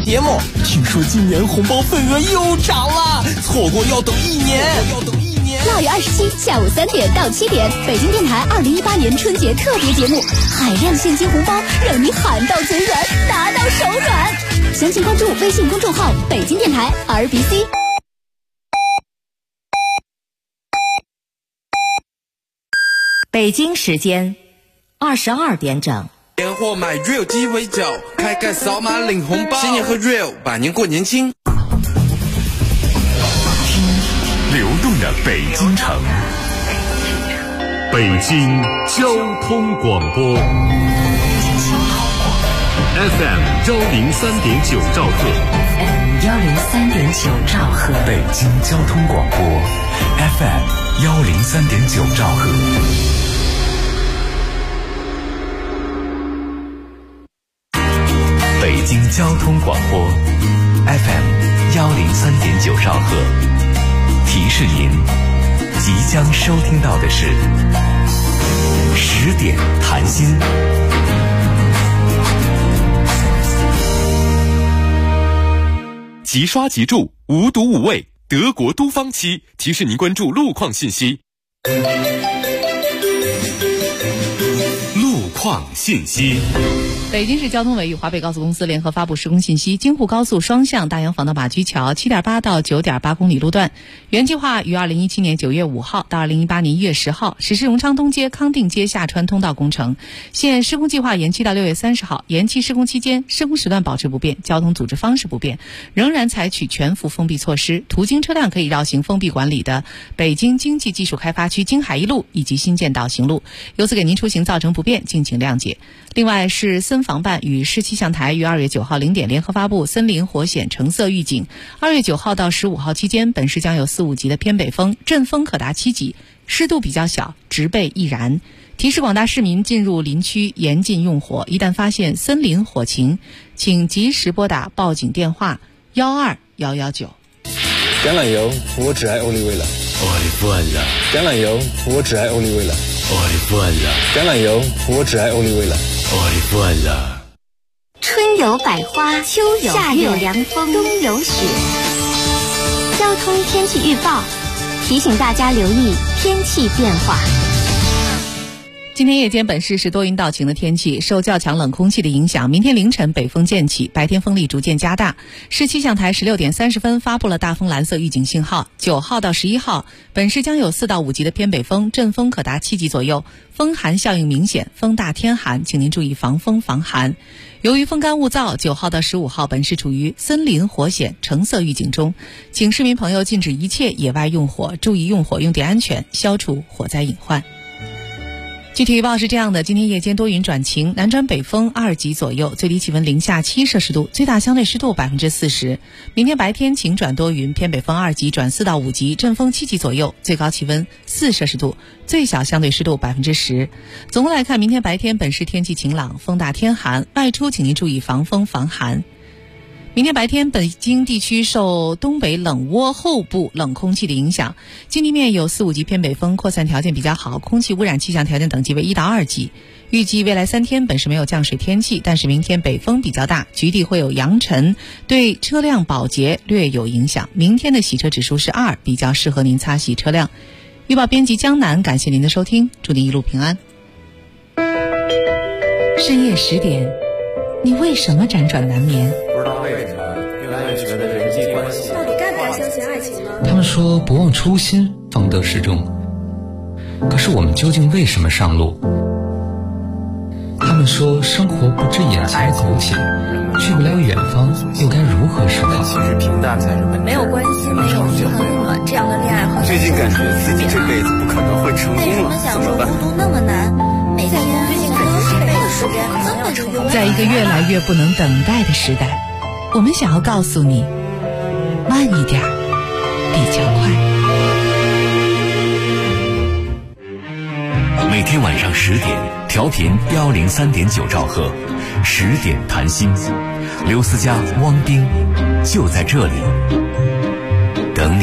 节目。听说今年红包份额又涨了，错过要等1年。 6月27下午3点到7点，北京电台2018年春节特别节目，海量现金红包，让你喊到嘴软，拿到手软。详情关注微信公众号北京电台 RBC。 北京时间22点整。 年货买 Real 鸡尾酒，开盖扫码领红包，新年和 Real， 百年过年轻。 流动的北京城，北京交通广播 FM 103.9兆赫 103.9兆赫， 北京交通广播 FM 103.9兆赫。北京交通广播 FM 103.9兆赫。提示您，即将收听到的是10点谈心。 即刷即住，无毒无味，德国都方漆提示您关注路况信息。路况信息。 北京市交通委与华北高速公司联合发布施工信息：京沪高速双向大洋坊到马驹桥 7.8 到 9.8 公里路段，原计划于2017年9月5号到2018年1月10号实施荣昌东街、康定街下穿通道工程，现施工计划延期到6月30号。延期施工期间，施工时段保持不变，交通组织方式不变，仍然采取全幅封闭措施，途经车辆可以绕行封闭管理的北京经济技术开发区京海一路以及新建岛行路，由此给您出行造成不便，敬请谅解。另外是森防办与市气象台于2月9号0点联合发布森林火险橙色预警，2月9号到15号期间，本市将有4、5级的偏北风，阵风可达7级，湿度比较小，植被易燃。提示广大市民进入林区严禁用火，一旦发现森林火情，请及时拨打报警电话12119。 橄榄油，我只爱欧丽味了。橄榄油，我只爱欧丽味了。橄榄油，我只爱欧丽味了。 春有百花，秋有夏有凉风，冬有雪。交通天气预报提醒大家留意天气变化。 今天夜间本市是多云到晴的天气，受较强冷空气的影响，明天凌晨北风渐起，白天风力逐渐加大。市气象台16点30分发布了大风蓝色预警信号，9号到11号，本市将有4到5级的偏北风，阵风可达7级左右，风寒效应明显，风大天寒，请您注意防风防寒。由于风干物燥，9号到15号本市处于森林火险橙色预警中，请市民朋友禁止一切野外用火，注意用火用电安全，消除火灾隐患。具体预报是这样的：今天夜间多云转晴，南转北风2级左右，最低气温零下7摄氏度，最大相对湿度40%。明天白天晴转多云，偏北风2级转4到5级，阵风7级左右，最高气温4摄氏度，最小相对湿度10%。总的来看，明天白天本市天气晴朗，风大天寒，外出请您注意防风防寒。明天白天，北京地区受东北冷涡后部冷空气的影响，京地面有4、5级偏北风，扩散条件比较好，空气污染气象条件等级为1到2级。预计未来3天本市没有降水天气，但是明天北风比较大，局地会有扬尘，对车辆保洁略有影响。明天的洗车指数是2，比较适合您擦洗车辆。预报编辑江南，感谢您的收听，祝您一路平安。深夜10点，你为什么辗转难眠？ 不知道为什么越来越觉得人际关系到底该不该相信爱情呢？ 他们说不忘初心方得始终，可是我们究竟为什么上路？他们说生活不止眼前苟且，去不了远方又该如何是好？ 其实平淡才是本质。 没有关系，没有恨了，这样的恋爱和最近感觉自己这辈子不可能会成功了，怎么办？ 孤独那么难，每天最近感觉这辈子时间可能要成功。 在一个越来越不能等待的时代，我们想要告诉你，慢一点比较快。 每天晚上10点，调频103.9兆赫，10点谈心，刘思佳、汪冰就在这里等你。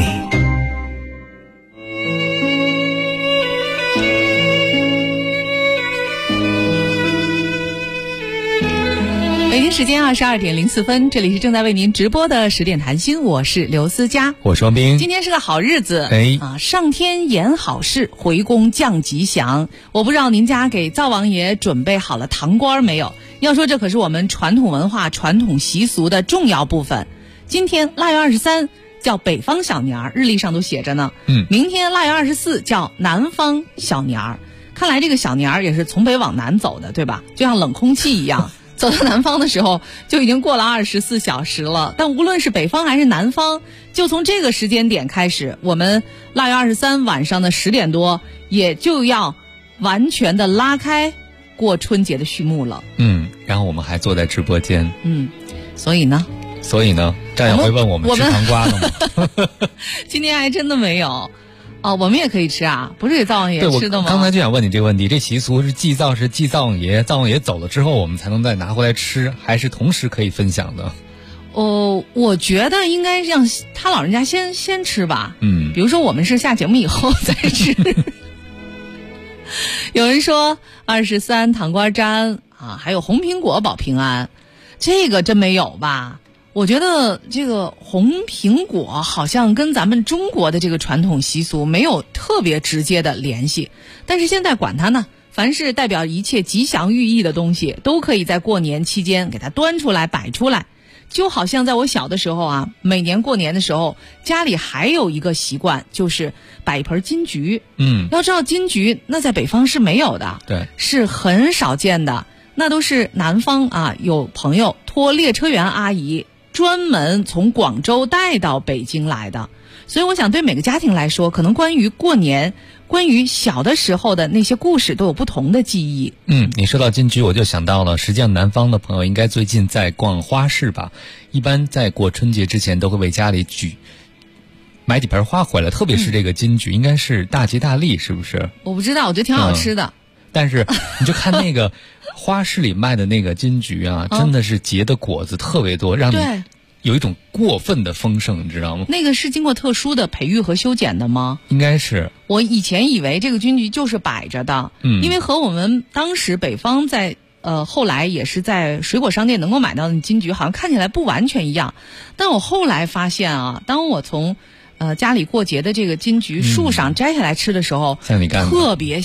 北北京时间22点04分，这里是正在为您直播的10点谈心，我是刘思佳， 我是王斌。 今天是个好日子，上天言好事，回宫降吉祥。我不知道您家给灶王爷准备好了糖瓜没有？要说这可是我们传统文化、传统习俗的重要部分。今天腊月23叫北方小年儿，日历上都写着呢。明天腊月24叫南方小年儿。看来这个小年儿也是从北往南走的，对吧？就像冷空气一样，走到南方的时候就已经过了24小时了。但无论是北方还是南方，就从这个时间点开始，我们腊月23晚上的10点多也就要完全的拉开过春节的序幕了。 然后我们还坐在直播间。 所以呢， 战友会问我们吃糖瓜了吗？ 今天还真的没有。我们也可以吃啊，不是给灶王爷吃的吗？ 我刚才就想问你这个问题，这习俗是祭灶王爷，灶王爷走了之后我们才能再拿回来吃，还是同时可以分享的？ 我觉得应该让他老人家先吃吧。比如说我们是下节目以后再吃。有人说23糖瓜粘啊，还有红苹果保平安，这个真没有吧？我觉得这个红苹果好像跟咱们中国的这个传统习俗没有特别直接的联系，但是现在管它呢，凡是代表一切吉祥寓意的东西都可以在过年期间给它端出来摆出来。就好像在我小的时候啊，每年过年的时候家里还有一个习惯，就是摆一盆金桔。要知道金桔那在北方是没有的， 对， 是很少见的，那都是南方啊有朋友托列车员阿姨专门从广州带到北京来的。所以我想对每个家庭来说，可能关于过年，关于小的时候的那些故事都有不同的记忆。 你说到金桔我就想到了，实际上南方的朋友应该最近在逛花市吧，一般在过春节之前都会为家里买几盆花回来，特别是这个金桔应该是大吉大利，是不是？ 我不知道，我觉得挺好吃的。 但是你就看那个花市里卖的那个金桔啊，真的是结的果子特别多，让你有一种过分的丰盛，你知道吗？ 那个是经过特殊的培育和修剪的吗？ 应该是。 我以前以为这个金桔就是摆着的，因为和我们当时北方在后来也是在水果商店能够买到的金桔好像看起来不完全一样。但我后来发现啊，当我从家里过节的这个金桔树上摘下来吃的时候， 像你干的特别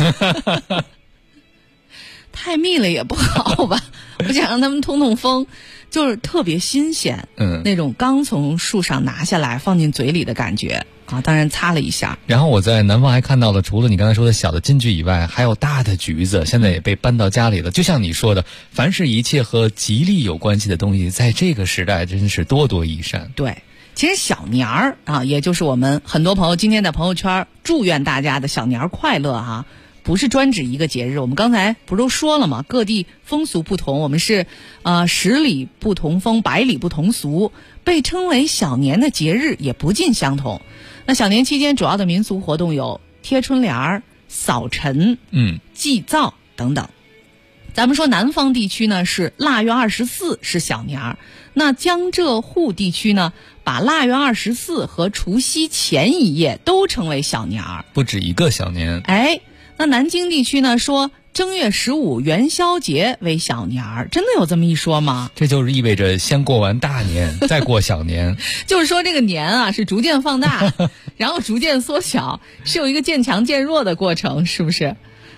太密了也不好吧，我想让他们通风，就是特别新鲜，那种刚从树上拿下来放进嘴里的感觉啊，当然擦了一下。 然后我在南方还看到了，除了你刚才说的小的金桔以外，还有大的橘子，现在也被搬到家里了。就像你说的，凡是一切和吉利有关系的东西，在这个时代真是多多益善。 对，其实小年儿啊，也就是我们很多朋友今天在朋友圈祝愿大家的小年儿快乐哈。不是专指一个节日，我们刚才不是都说了吗？各地风俗不同，我们是10里不同风，百里不同俗，被称为小年的节日也不尽相同。那小年期间主要的民俗活动有贴春联、扫尘、祭灶等等。咱们说南方地区呢是腊月24是小年儿，那江浙沪地区呢把腊月24和除夕前一夜都称为小年儿， 不止一个小年。 那南京地区呢说正月15元宵节为小年儿，真的有这么一说吗？ 这就是意味着先过完大年再过小年。 就是说这个年啊是逐渐放大然后逐渐缩小，是有一个渐强渐弱的过程，是不是？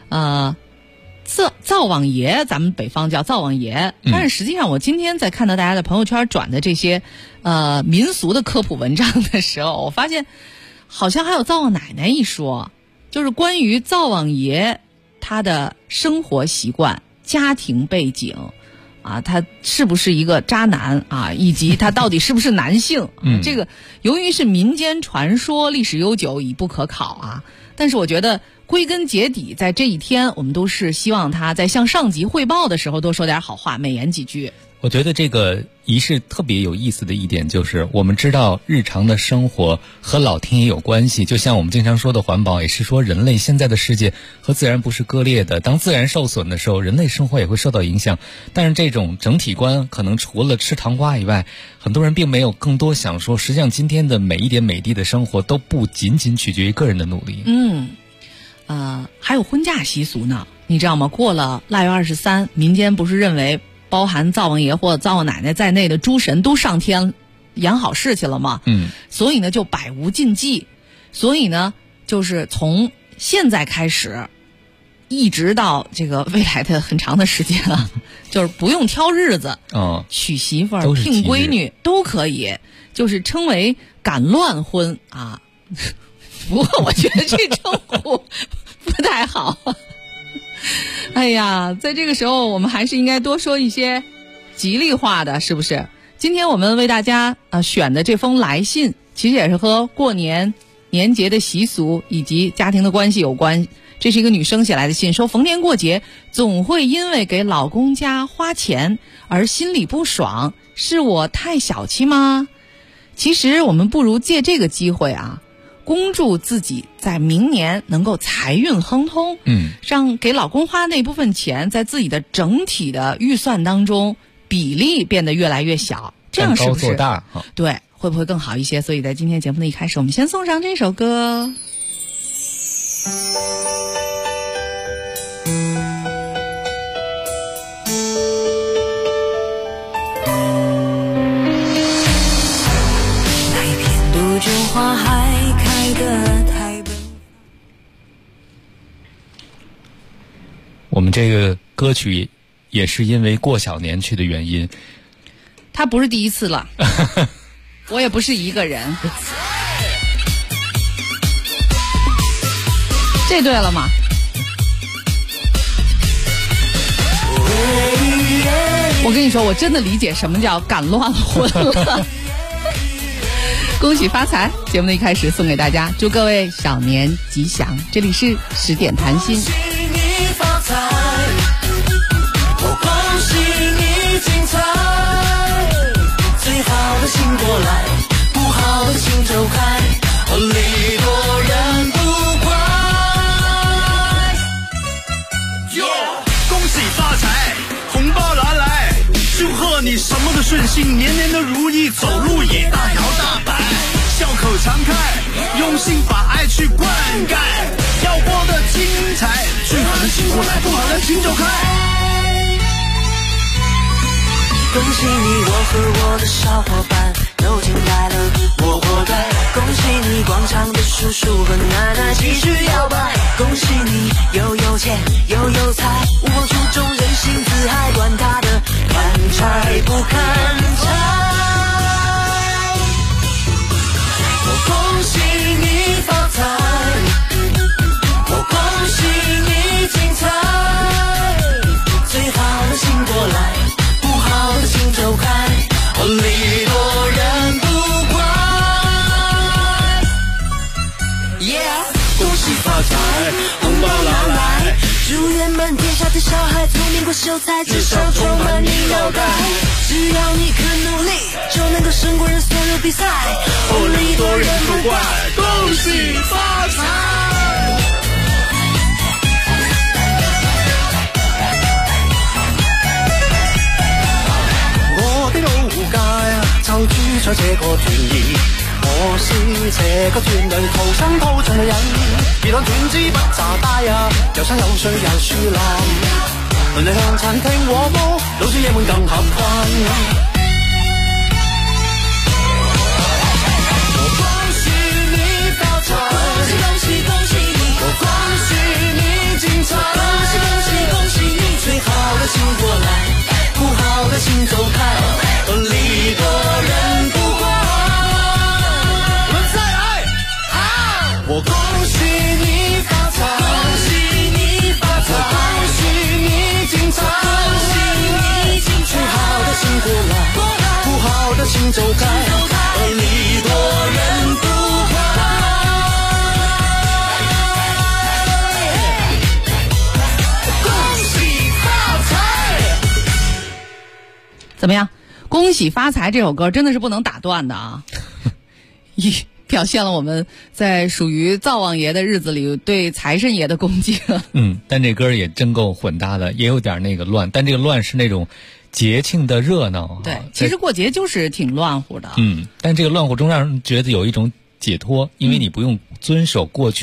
灶王爷咱们北方叫灶王爷，但是实际上我今天在看到大家的朋友圈转的这些民俗的科普文章的时候，我发现好像还有灶王奶奶一说，就是关于灶王爷他的生活习惯、家庭背景啊，他是不是一个渣男啊，以及他到底是不是男性这个由于是民间传说，历史悠久，已不可考啊。但是我觉得归根结底，在这一天我们都是希望他在向上级汇报的时候多说点好话，美言几句。 我觉得这个仪式特别有意思的一点就是，我们知道日常的生活和老天爷有关系，就像我们经常说的环保，也是说人类现在的世界和自然不是割裂的，当自然受损的时候，人类生活也会受到影响。但是这种整体观可能除了吃糖瓜以外，很多人并没有更多想说，实际上今天的每一点每滴的生活都不仅仅取决于个人的努力。还有婚嫁习俗呢，你知道吗？过了腊月23，民间不是认为包含灶王爷或者灶王奶奶在内的诸神都上天养好事去了嘛。所以呢就百无禁忌，所以呢就是从现在开始一直到这个未来的很长的时间啊，就是不用挑日子，娶媳妇儿、聘闺女都可以，就是称为赶乱婚啊。不过我觉得这称呼不太好。哎呀，在这个时候我们还是应该多说一些吉利话的，是不是？今天我们为大家选的这封来信，其实也是和过年年节的习俗以及家庭的关系有关。这是一个女生写来的信，说逢年过节总会因为给老公家花钱而心里不爽，是我太小气吗？其实我们不如借这个机会啊，恭祝自己在明年能够财运亨通，让给老公花那部分钱在自己的整体的预算当中比例变得越来越小，这样是不是做大？ 对，会不会更好一些？所以在今天节目的一开始，我们先送上这首歌。 花还开的台北。 我们这个歌曲也是因为过小年去的原因， 他不是第一次了，我也不是一个人。这对了吗？我跟你说，我真的理解什么叫赶乱婚了。恭喜发财！节目的一开始送给大家，祝各位小年吉祥。这里是10点谈心。 恭喜你发财，我恭喜你精彩，最好的请过来，不好的请走开，礼多人不怪。 恭喜发财，红包拿来，祝贺你什么都顺心，年年都如意，走路也大摇大摆，笑口常开，用心把爱去灌溉，要过得精彩，最好的请过来，不好的请走开。 恭喜你，我和我的小伙伴都进来了，我活该。恭喜你，广场的叔叔和奶奶继续摇摆。恭喜你，又有钱又有才，无忘初衷，人性自嗨，管他的看拆不看拆。恭喜你发财，我恭喜你精彩，最好的请过来，不好的请走开，礼多人不怪。 恭喜发财，红包拿来， 祝愿满天下的小孩聪明过秀才，智商充满你脑袋，只要你肯努力，就能够胜过人所有比赛，礼多人不怪， 恭喜发财。 我的老街就住在這個團兒，我是這個團裏土生土長的人，別當團子不炸街啊，有山有水有樹林，鄰里向餐廳和睦，老少爺們更合群。 恭喜恭喜你， 我恭喜你精彩， 恭喜恭喜恭喜你，最好的请过来，不好的请走开，礼多人不怪。 我们再来， 我恭喜你发财， 恭喜你发财， 恭喜你精彩， 恭喜你精彩， 最好的请过来，不好的请走开，礼多人不怪。 怎么样？恭喜发财这首歌真的是不能打断的啊！表现了我们在属于灶王爷的日子里对财神爷的恭敬。 但这歌也真够混搭的，也有点那个乱，但这个乱是那种节庆的热闹。 对，其实过节就是挺乱乎的。 但这个乱乎中让人觉得有一种解脱，因为你不用遵守过去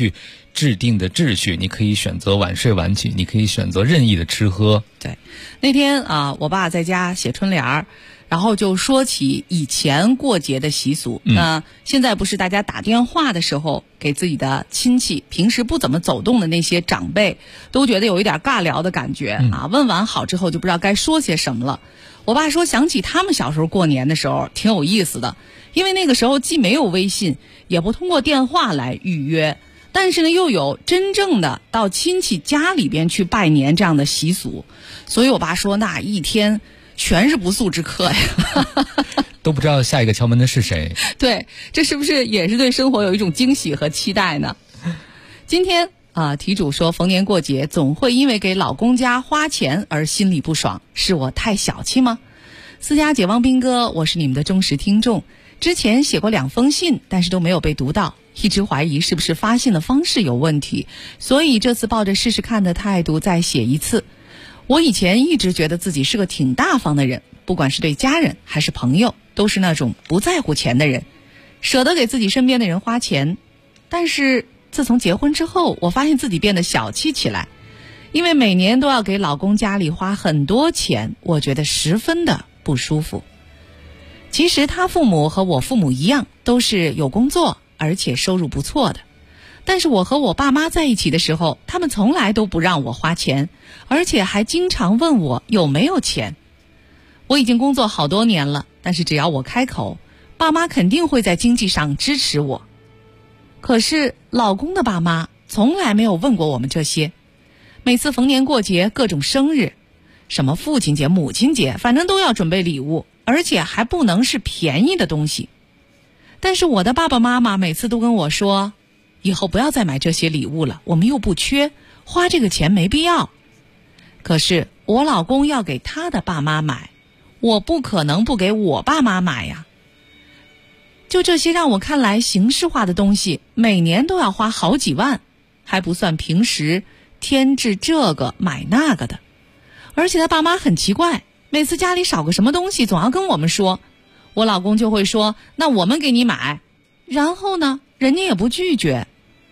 制定的秩序，你可以选择晚睡晚起，你可以选择任意的吃喝。 对，那天我爸在家写春联儿，然后就说起以前过节的习俗。那现在不是大家打电话的时候，给自己的亲戚平时不怎么走动的那些长辈，都觉得有一点尬聊的感觉问完好之后就不知道该说些什么了。我爸说想起他们小时候过年的时候挺有意思的，因为那个时候既没有微信，也不通过电话来预约，但是呢又有真正的到亲戚家里边去拜年这样的习俗，所以我爸说那一天全是不速之客呀都不知道下一个敲门的是谁。 对，这是不是也是对生活有一种惊喜和期待呢？今天题主说逢年过节总会因为给老公家花钱而心里不爽，是我太小气吗？思佳姐、汪斌哥，我是你们的忠实听众，之前写过2封信，但是都没有被读到，一直怀疑是不是发信的方式有问题，所以这次抱着试试看的态度再写一次。我以前一直觉得自己是个挺大方的人，不管是对家人还是朋友，都是那种不在乎钱的人，舍得给自己身边的人花钱。但是自从结婚之后，我发现自己变得小气起来，因为每年都要给老公家里花很多钱，我觉得十分的不舒服。其实他父母和我父母一样，都是有工作而且收入不错的，但是我和我爸妈在一起的时候，他们从来都不让我花钱，而且还经常问我有没有钱。我已经工作好多年了，但是只要我开口，爸妈肯定会在经济上支持我。可是老公的爸妈从来没有问过我们这些，每次逢年过节，各种生日，什么父亲节、母亲节，反正都要准备礼物，而且还不能是便宜的东西。但是我的爸爸妈妈每次都跟我说，以后不要再买这些礼物了，我们又不缺，花这个钱没必要。可是我老公要给他的爸妈买，我不可能不给我爸妈买呀。就这些让我看来形式化的东西，每年都要花好几万，还不算平时添置这个买那个的。而且他爸妈很奇怪，每次家里少个什么东西总要跟我们说，我老公就会说那我们给你买，然后呢人家也不拒绝。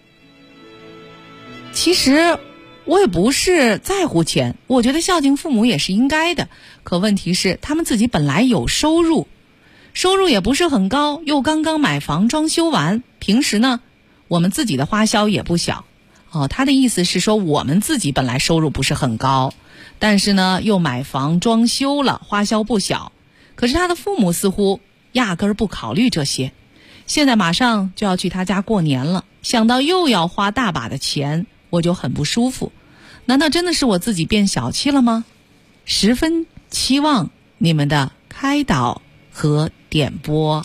其实我也不是在乎钱，我觉得孝敬父母也是应该的，可问题是他们自己本来有收入也不是很高，又刚刚买房装修完，平时呢我们自己的花销也不小。他的意思是说我们自己本来收入不是很高，但是呢又买房装修了，花销不小。可是他的父母似乎压根儿不考虑这些。现在马上就要去他家过年了，想到又要花大把的钱，我就很不舒服。难道真的是我自己变小气了吗？十分期望你们的开导和点播。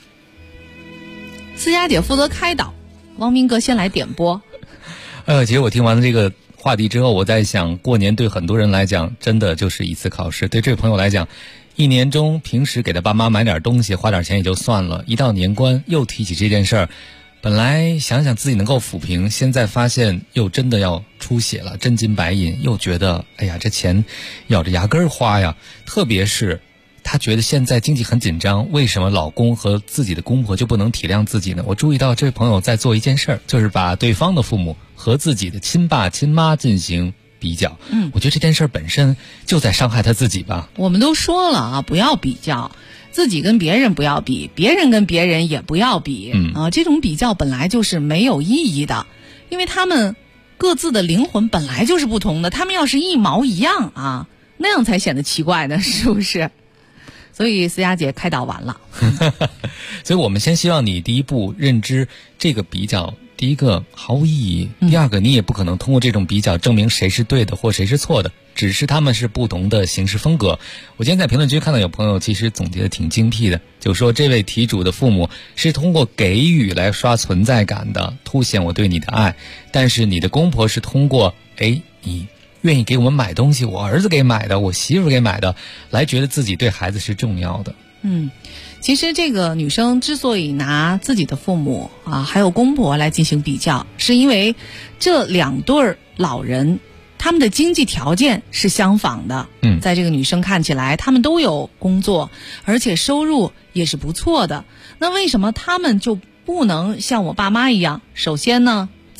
思佳姐负责开导，汪明哥先来点播。 其实我听完了这个话题之后，我在想，过年对很多人来讲真的就是一次考试。对这位朋友来讲，一年中平时给他爸妈买点东西，花点钱也就算了，一到年关又提起这件事儿，本来想想自己能够抚平，现在发现又真的要出血了，真金白银，又觉得哎呀这钱咬着牙根花呀。特别是他觉得现在经济很紧张，为什么老公和自己的公婆就不能体谅自己呢？我注意到这位朋友在做一件事儿，就是把对方的父母和自己的亲爸亲妈进行比较。我觉得这件事儿本身就在伤害他自己吧。 我们都说了不要比较，自己跟别人不要比，别人跟别人也不要比。这种比较本来就是没有意义的，因为他们各自的灵魂本来就是不同的，他们要是一毛一样那样才显得奇怪呢，是不是？所以思佳姐开导完了所以我们先希望你第一步认知这个比较，第一个毫无意义，第二个你也不可能通过这种比较证明谁是对的或谁是错的，只是他们是不同的行事风格。我今天在评论区看到有朋友其实总结的挺精辟的，就说这位题主的父母是通过给予来刷存在感的，凸显我对你的爱，但是你的公婆是通过你愿意给我们买东西，我儿子给买的，我媳妇给买的，来觉得自己对孩子是重要的。 其实这个女生之所以拿自己的父母还有公婆来进行比较，是因为这2对老人他们的经济条件是相仿的。在这个女生看起来他们都有工作，而且收入也是不错的。那为什么他们就不能像我爸妈一样，首先呢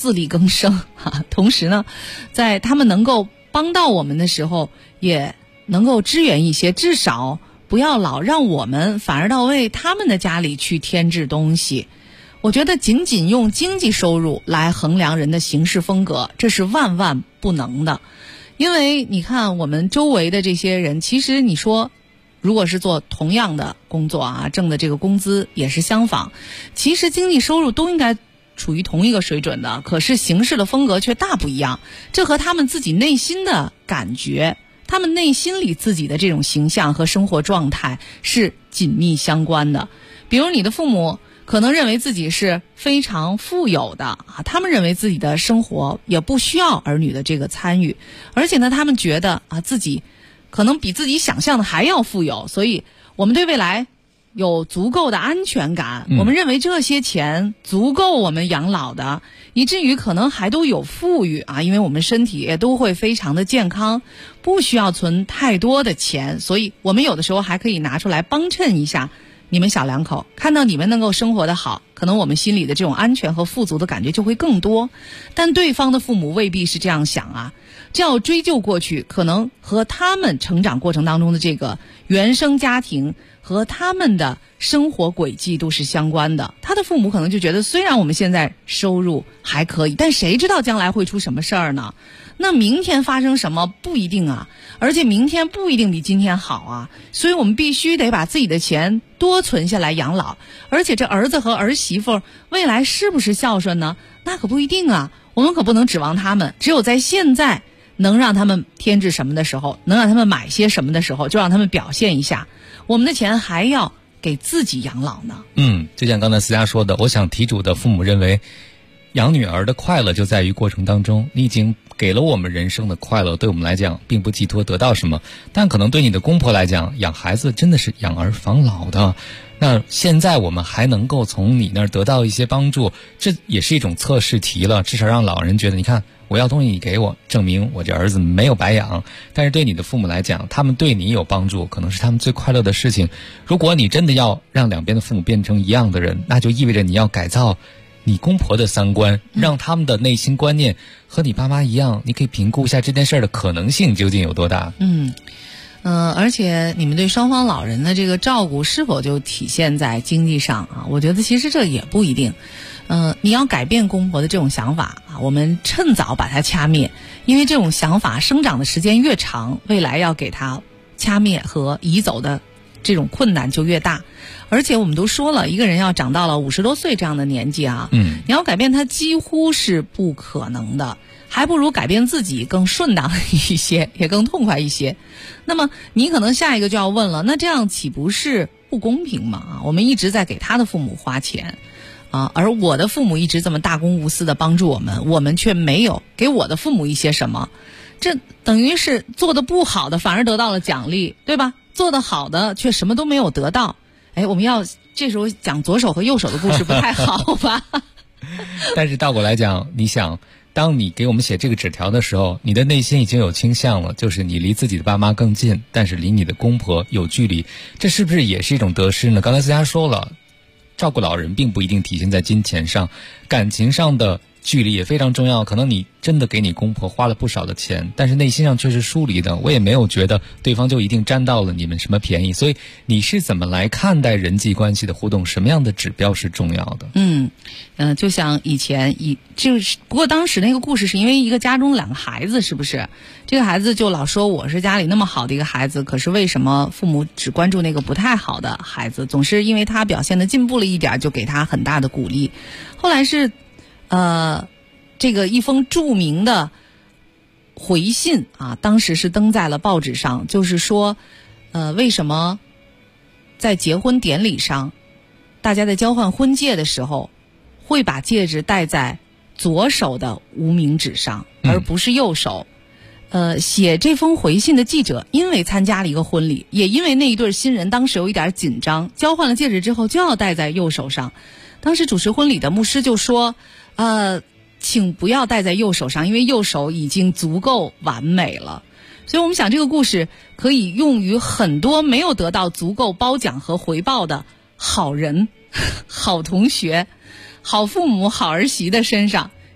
自力更生同时呢，在他们能够帮到我们的时候，也能够支援一些，至少不要老让我们反而到为他们的家里去添置东西。我觉得仅仅用经济收入来衡量人的行事风格，这是万万不能的。因为你看我们周围的这些人，其实你说如果是做同样的工作啊，挣的这个工资也是相仿，其实经济收入都应该处于同一个水准的，可是行事的风格却大不一样。这和他们自己内心的感觉，他们内心里自己的这种形象和生活状态是紧密相关的。比如你的父母可能认为自己是非常富有的啊，他们认为自己的生活也不需要儿女的这个参与，而且呢，他们觉得啊自己可能比自己想象的还要富有，所以我们对未来有足够的安全感，我们认为这些钱足够我们养老的，以至于可能还都有富裕啊，因为我们身体也都会非常的健康，不需要存太多的钱，所以我们有的时候还可以拿出来帮衬一下你们小两口，看到你们能够生活得好，可能我们心里的这种安全和富足的感觉就会更多。但对方的父母未必是这样想啊，这要追究过去，可能和他们成长过程当中的这个原生家庭和他们的生活轨迹都是相关的。他的父母可能就觉得，虽然我们现在收入还可以，但谁知道将来会出什么事儿呢？那明天发生什么不一定啊，而且明天不一定比今天好啊，所以我们必须得把自己的钱多存下来养老。而且这儿子和儿媳妇未来是不是孝顺呢？那可不一定啊，我们可不能指望他们，只有在现在能让他们添置什么的时候，能让他们买些什么的时候，就让他们表现一下。我们的钱还要给自己养老呢。 就像刚才思佳说的，我想题主的父母认为养女儿的快乐就在于过程当中，你已经给了我们人生的快乐，对我们来讲并不寄托得到什么，但可能对你的公婆来讲，养孩子真的是养儿防老的。那现在我们还能够从你那儿得到一些帮助，这也是一种测试题了，至少让老人觉得，你看我要东西你给我，证明我这儿子没有白养。但是对你的父母来讲，他们对你有帮助，可能是他们最快乐的事情。如果你真的要让两边的父母变成一样的人，那就意味着你要改造你公婆的三观，让他们的内心观念和你爸妈一样。你可以评估一下这件事的可能性究竟有多大。 而且你们对双方老人的这个照顾是否就体现在经济上啊？我觉得其实这也不一定。你要改变公婆的这种想法啊，我们趁早把它掐灭，因为这种想法生长的时间越长，未来要给它掐灭和移走的这种困难就越大。而且我们都说了，一个人要长到了50多岁这样的年纪啊，你要改变他几乎是不可能的，还不如改变自己更顺当一些，也更痛快一些。那么你可能下一个就要问了，那这样岂不是不公平吗？我们一直在给他的父母花钱啊，而我的父母一直这么大公无私的帮助我们，我们却没有给我的父母一些什么，这等于是做的不好的反而得到了奖励，对吧？做得好的却什么都没有得到。我们要这时候讲左手和右手的故事不太好吧？ 但是倒过来讲，你想，当你给我们写这个纸条的时候，你的内心已经有倾向了，就是你离自己的爸妈更近，但是离你的公婆有距离，这是不是也是一种得失呢？刚才思佳说了，照顾老人并不一定体现在金钱上，感情上的距离也非常重要。可能你真的给你公婆花了不少的钱，但是内心上却是疏离的，我也没有觉得对方就一定占到了你们什么便宜。所以你是怎么来看待人际关系的互动？什么样的指标是重要的？ 就像以前就是不过当时那个故事是因为一个家中2个孩子，是不是？这个孩子就老说我是家里那么好的一个孩子，可是为什么父母只关注那个不太好的孩子？总是因为他表现的进步了一点，就给他很大的鼓励。后来是这个一封著名的回信啊，当时是登在了报纸上，就是说为什么在结婚典礼上大家在交换婚戒的时候会把戒指戴在左手的无名指上，而不是右手。写这封回信的记者因为参加了一个婚礼，也因为那一对新人当时有一点紧张，交换了戒指之后就要戴在右手上。当时主持婚礼的牧师就说请不要戴在右手上，因为右手已经足够完美了。所以我们想这个故事可以用于很多没有得到足够褒奖和回报的好人、好同学、好父母、好儿媳的身上，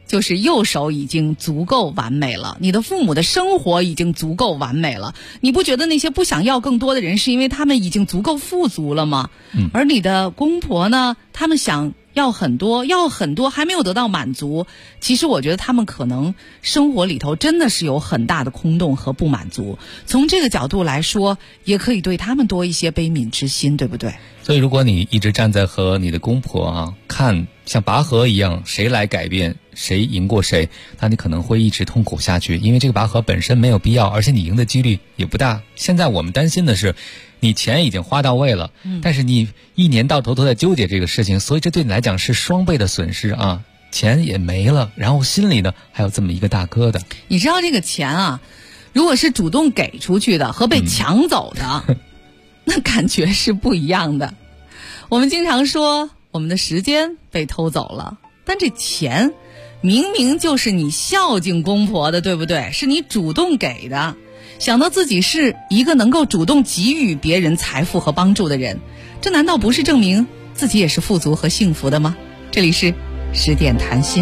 就是右手已经足够完美了，你的父母的生活已经足够完美了，你不觉得那些不想要更多的人是因为他们已经足够富足了吗？而你的公婆呢，他们想要很多还没有得到满足，其实我觉得他们可能生活里头真的是有很大的空洞和不满足，从这个角度来说也可以对他们多一些悲悯之心，对不对？ 所以如果你一直站在和你的公婆看像拔河一样谁来改变谁赢过谁，那你可能会一直痛苦下去，因为这个拔河本身没有必要，而且你赢的几率也不大。现在我们担心的是你钱已经花到位了，但是你一年到头都在纠结这个事情，所以这对你来讲是双倍的损失啊，钱也没了，然后心里呢还有这么一个大疙瘩。 你知道这个钱如果是主动给出去的和被抢走的那感觉是不一样的。我们经常说我们的时间被偷走了，但这钱明明就是你孝敬公婆的，对不对？是你主动给的，想到自己是一个能够主动给予别人财富和帮助的人，这难道不是证明自己也是富足和幸福的吗？这里是10点谈心。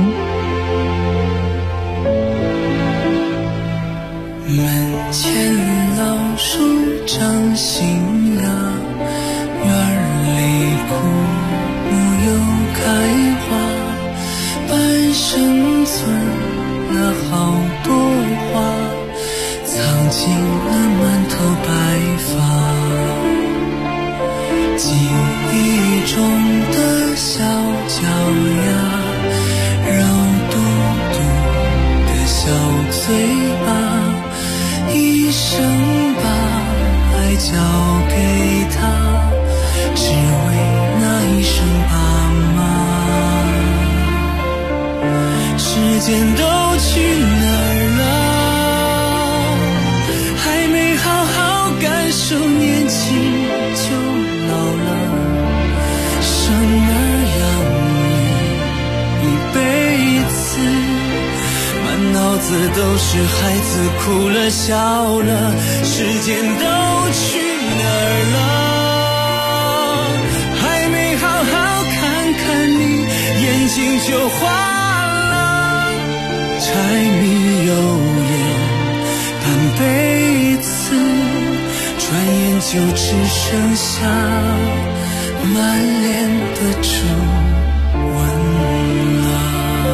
门前老树长新芽，院里枯木又开花，半生存了好多话，藏进了满头白发。记忆中的小脚丫，肉嘟嘟的小嘴巴，一生把爱交给他，只为那一声爸妈。时间都去哪儿了？还没好好感受年轻就老了。生儿养女一辈子，满脑子都是孩子哭了笑了。时间都去哪儿了？还没好好看看你，眼睛就花了。柴米油盐半辈子，转眼就只剩下满脸的皱纹了。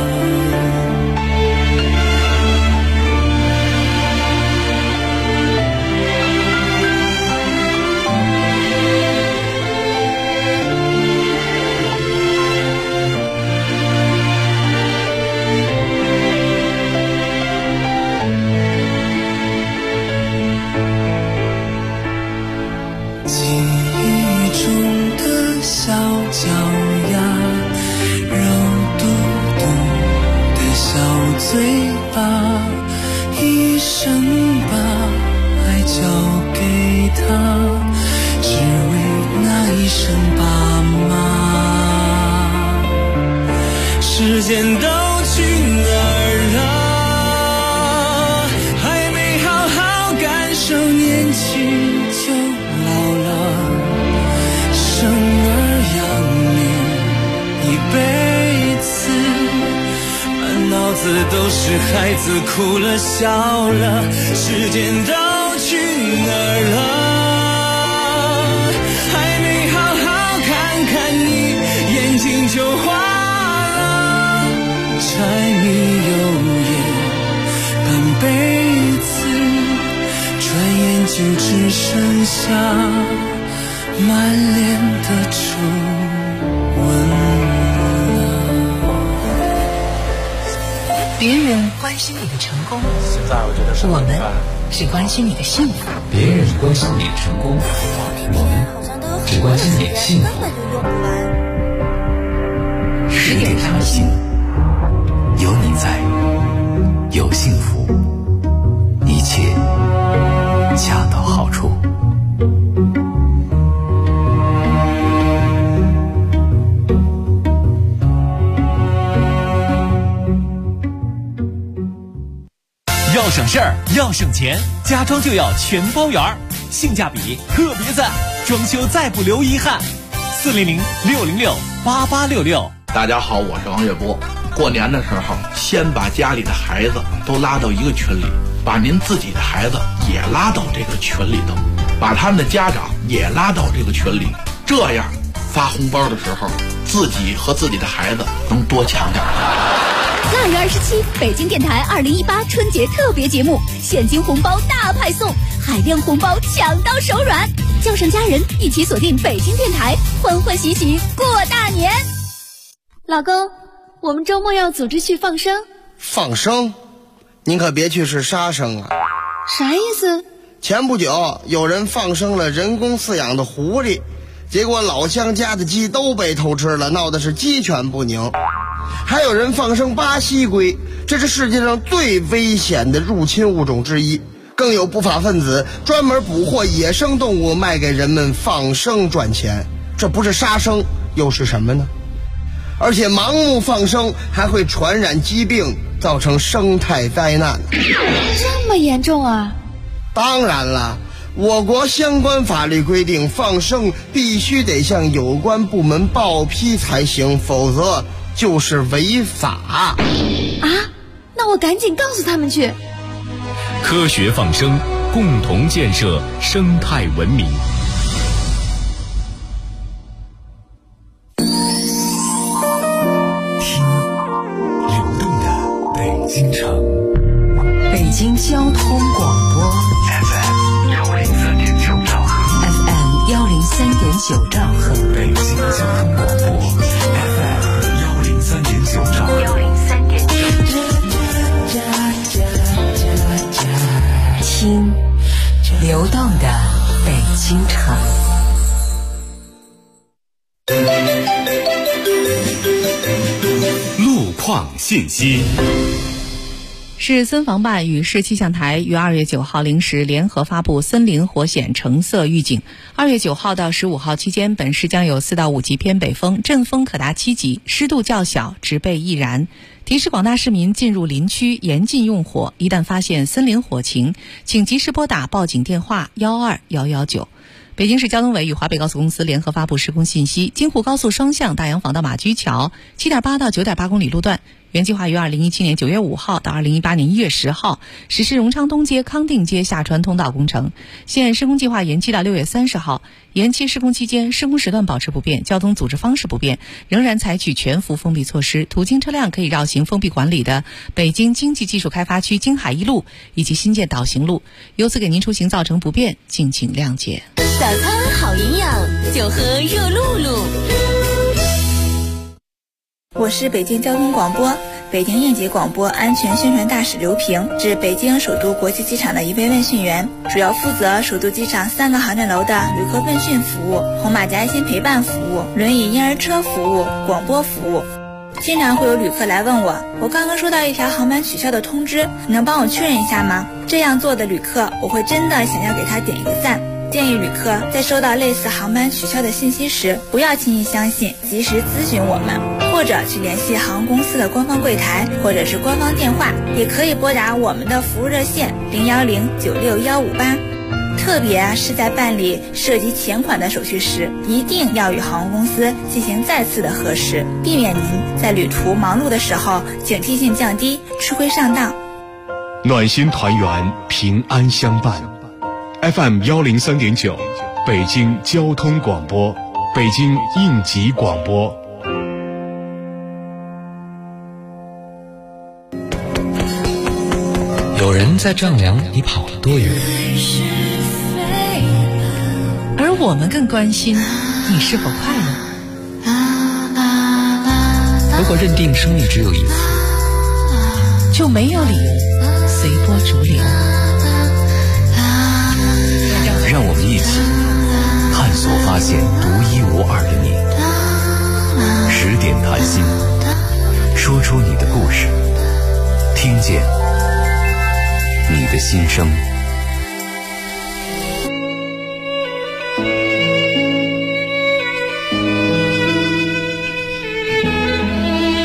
脚丫，肉嘟嘟的小嘴巴，一生把爱交给他，只为那一声爸妈。时间都去哪儿了？还没好好感受年轻就老了。生儿一辈子，满脑子都是孩子哭了笑了。时间都去哪儿了？还没好好看看你，眼睛就花了。柴米油盐半辈子，转眼就只剩下满脸的皱纹。 别人关心你的成功，我们只关心你的幸福。 别人关心你的成功，我们只关心你的幸福。 10点谈心，有你在，有幸福，一切恰到好处。 要省事儿，要省钱，家装就要全包圆儿，性价比特别赞，装修再不留遗憾。400-606-8866。 大家好，我是王月波。 过年的时候，先把家里的孩子都拉到一个群里，把您自己的孩子也拉到这个群里头，把他们的家长也拉到这个群里，这样发红包的时候，自己和自己的孩子能多抢点。 腊月27，北京电台2018春节特别节目，现金红包大派送，海量红包抢到手软，叫上家人一起锁定北京电台，欢欢喜喜过大年。 老公，我们周末要组织去放生。 放生？您可别去是杀生啊！ 啥意思？ 前不久有人放生了人工饲养的狐狸，结果老乡家的鸡都被偷吃了，闹的是鸡犬不宁。还有人放生巴西龟，这是世界上最危险的入侵物种之一。更有不法分子专门捕获野生动物卖给人们放生赚钱，这不是杀生又是什么呢？而且盲目放生还会传染疾病，造成生态灾难。 这么严重啊？ 当然了，我国相关法律规定，放生必须得向有关部门报批才行，否则就是违法。 啊？那我赶紧告诉他们去。 科学放生，共同建设生态文明。 听流动的北京城， 北京交通广播 FM103.9兆赫 ，FM103.9兆赫， 北京交通广播 FM103.9兆赫，103.9。 听流动的北京城。 路况信息。 市森防办与市气象台于2月9号零时联合发布森林火险橙色预警。2月9号到15号期间，本市将有4到5级偏北风，阵风可达7级，湿度较小，植被易燃。提示广大市民进入林区严禁用火，一旦发现森林火情，请及时拨打报警电话12119。北京市交通委与华北高速公司联合发布施工信息：京沪高速双向大洋坊到马驹桥 7.8 到 9.8 公里路段，原计划于2017年9月5号到2018年1月10号实施荣昌东街、康定街下穿通道工程，现施工计划延期到6月30号。延期施工期间，施工时段保持不变，交通组织方式不变，仍然采取全幅封闭措施，途经车辆可以绕行封闭管理的北京经济技术开发区京海一路以及新建导行路，由此给您出行造成不便，敬请谅解。 早餐好营养，就喝热露露。 我是北京交通广播北京应急广播安全宣传大使刘平，是北京首都国际机场的一位问讯员，主要负责首都机场3个航站楼的旅客问讯服务、红马甲爱心陪伴服务、轮椅婴儿车服务、广播服务。经常会有旅客来问我刚刚收到一条航班取消的通知，你能帮我确认一下吗？这样做的旅客，我会真的想要给他点一个赞。建议旅客在收到类似航班取消的信息时，不要轻易相信，及时咨询我们，或者去联系航空公司的官方柜台或者是官方电话，也可以拨打我们的服务热线010-96158。特别是在办理涉及钱款的手续时，一定要与航空公司进行再次的核实，避免您在旅途忙碌的时候警惕性降低，吃亏上当。 暖心团圆，平安相伴。FM103.9，北京交通广播，北京应急广播。 有人在丈量你跑了多远， 而我们更关心你是否快乐。 如果认定生命只有一次， 就没有理由随波逐流。 让我们一起探索发现独一无二的你。10点谈心，说出你的故事，听见你的心声。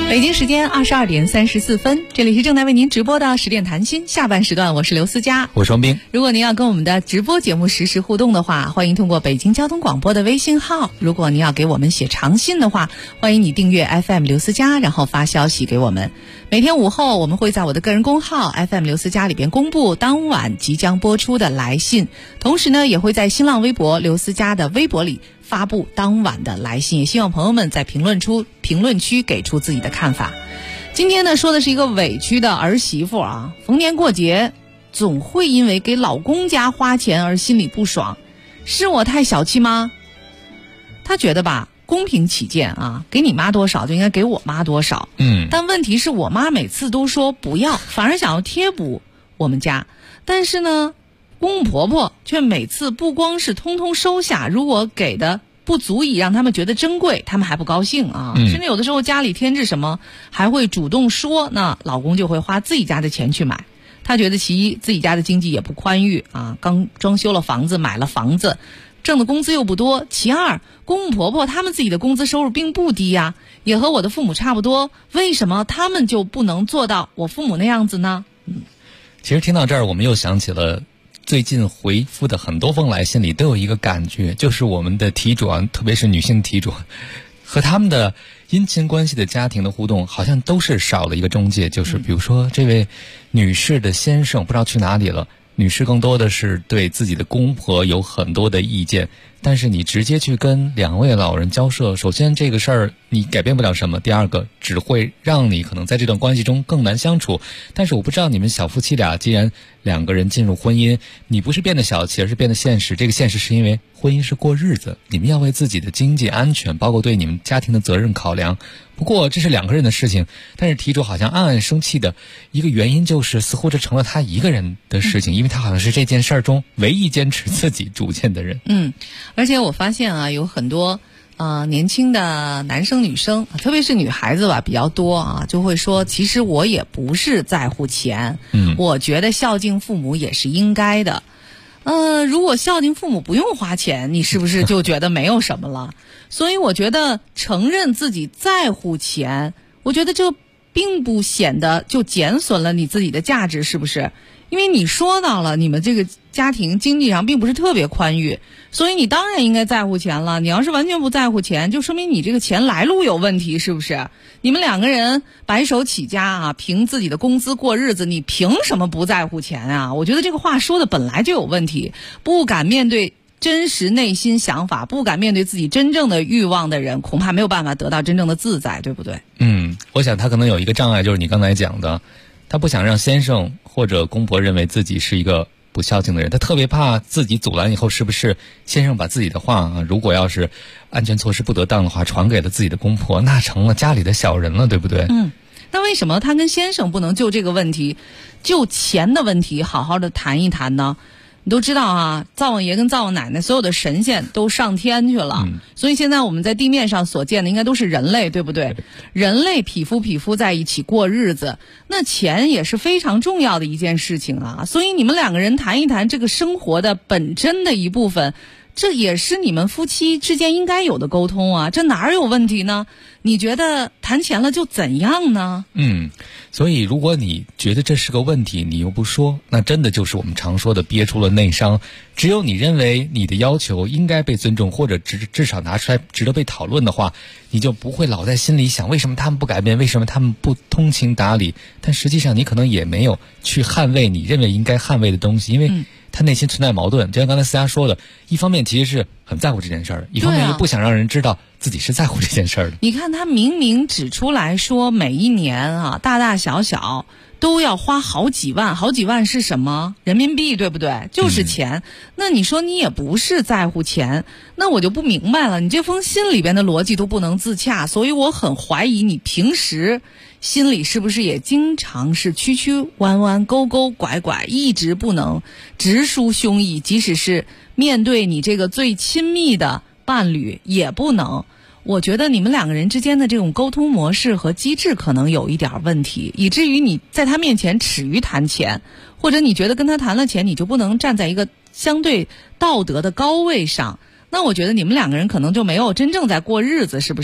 北京时间22点34分，这里是正在为您直播的10点谈心下半时段，我是刘思佳， 我是王斌。 如果您要跟我们的直播节目实时互动的话，欢迎通过北京交通广播的微信号。如果您要给我们写长信的话，欢迎你订阅 FM 刘思佳，然后发消息给我们。每天午后我们会在我的个人公号 FM 刘思佳里边公布当晚即将播出的来信，同时呢也会在新浪微博刘思佳的微博里发布当晚的来信，也希望朋友们在评论区给出自己的看法。今天呢说的是一个委屈的儿媳妇啊，逢年过节总会因为给老公家花钱而心里不爽，是我太小气吗？她觉得吧，公平起见啊，给你妈多少就应该给我妈多少。但问题是我妈每次都说不要，反而想要贴补我们家，但是呢公公婆婆却每次不光是通通收下，如果给的不足以让他们觉得珍贵，他们还不高兴啊。甚至有的时候家里添置什么还会主动说，那老公就会花自己家的钱去买。他觉得其一，自己家的经济也不宽裕啊，刚装修了房子，买了房子，挣的工资又不多。其二，公公婆婆他们自己的工资收入并不低呀，也和我的父母差不多，为什么他们就不能做到我父母那样子呢？ 其实听到这儿，我们又想起了最近回复的很多封来信里都有一个感觉，就是我们的题主啊，特别是女性题主，和他们的姻亲关系的家庭的互动好像都是少了一个中介。就是比如说这位女士的先生不知道去哪里了，女士更多的是对自己的公婆有很多的意见，但是你直接去跟两位老人交涉，首先这个事儿你改变不了什么，第二个只会让你可能在这段关系中更难相处。但是我不知道你们小夫妻俩既然两个人进入婚姻，你不是变得小气，而是变得现实。这个现实是因为婚姻是过日子，你们要为自己的经济安全包括对你们家庭的责任考量。不过这是两个人的事情，但是题主好像暗暗生气的一个原因就是似乎这成了他一个人的事情，因为他好像是这件事儿中唯一坚持自己主见的人。 而且我发现啊，有很多年轻的男生女生，特别是女孩子吧比较多啊，就会说其实我也不是在乎钱，我觉得孝敬父母也是应该的。如果孝敬父母不用花钱，你是不是就觉得没有什么了？所以我觉得承认自己在乎钱，我觉得这并不显得就减损了你自己的价值，是不是？因为你说到了你们这个家庭经济上并不是特别宽裕，所以你当然应该在乎钱了。你要是完全不在乎钱，就说明你这个钱来路有问题，是不是？你们两个人白手起家啊，凭自己的工资过日子，你凭什么不在乎钱啊？我觉得这个话说的本来就有问题，不敢面对真实内心想法，不敢面对自己真正的欲望的人，恐怕没有办法得到真正的自在，对不对？ 我想他可能有一个障碍，就是你刚才讲的，他不想让先生或者公婆认为自己是一个不孝敬的人，他特别怕自己阻拦以后，是不是先生把自己的话啊，如果要是安全措施不得当的话，传给了自己的公婆，那成了家里的小人了，对不对？ 那为什么他跟先生不能就这个问题，就钱的问题好好的谈一谈呢？你都知道啊，灶王爷跟灶王奶奶所有的神仙都上天去了，所以现在我们在地面上所见的应该都是人类，对不对？人类匹夫在一起过日子，那钱也是非常重要的一件事情啊。所以你们两个人谈一谈这个生活的本真的一部分，这也是你们夫妻之间应该有的沟通啊，这哪有问题呢？你觉得谈钱了就怎样呢？ 所以如果你觉得这是个问题，你又不说，那真的就是我们常说的憋出了内伤。只有你认为你的要求应该被尊重，或者至少拿出来值得被讨论的话，你就不会老在心里想为什么他们不改变，为什么他们不通情达理。但实际上你可能也没有去捍卫你认为应该捍卫的东西，因为他内心存在矛盾。就像刚才思佳说的，一方面其实是很在乎这件事儿，一方面又不想让人知道自己是在乎这件事儿的。 你看他明明指出来说每一年啊大大小小都要花好几万，好几万是什么？人民币，对不对？就是钱。那你说你也不是在乎钱，那我就不明白了，你这封信里边的逻辑都不能自洽，所以我很怀疑你平时心里是不是也经常是曲曲弯弯勾勾拐拐，一直不能直抒胸臆，即使是面对你这个最亲密的伴侣也不能。我觉得你们两个人之间的这种沟通模式和机制可能有一点问题，以至于你在他面前耻于谈钱，或者你觉得跟他谈了钱你就不能站在一个相对道德的高位上，那我觉得你们两个人可能就没有真正在过日子，是不是？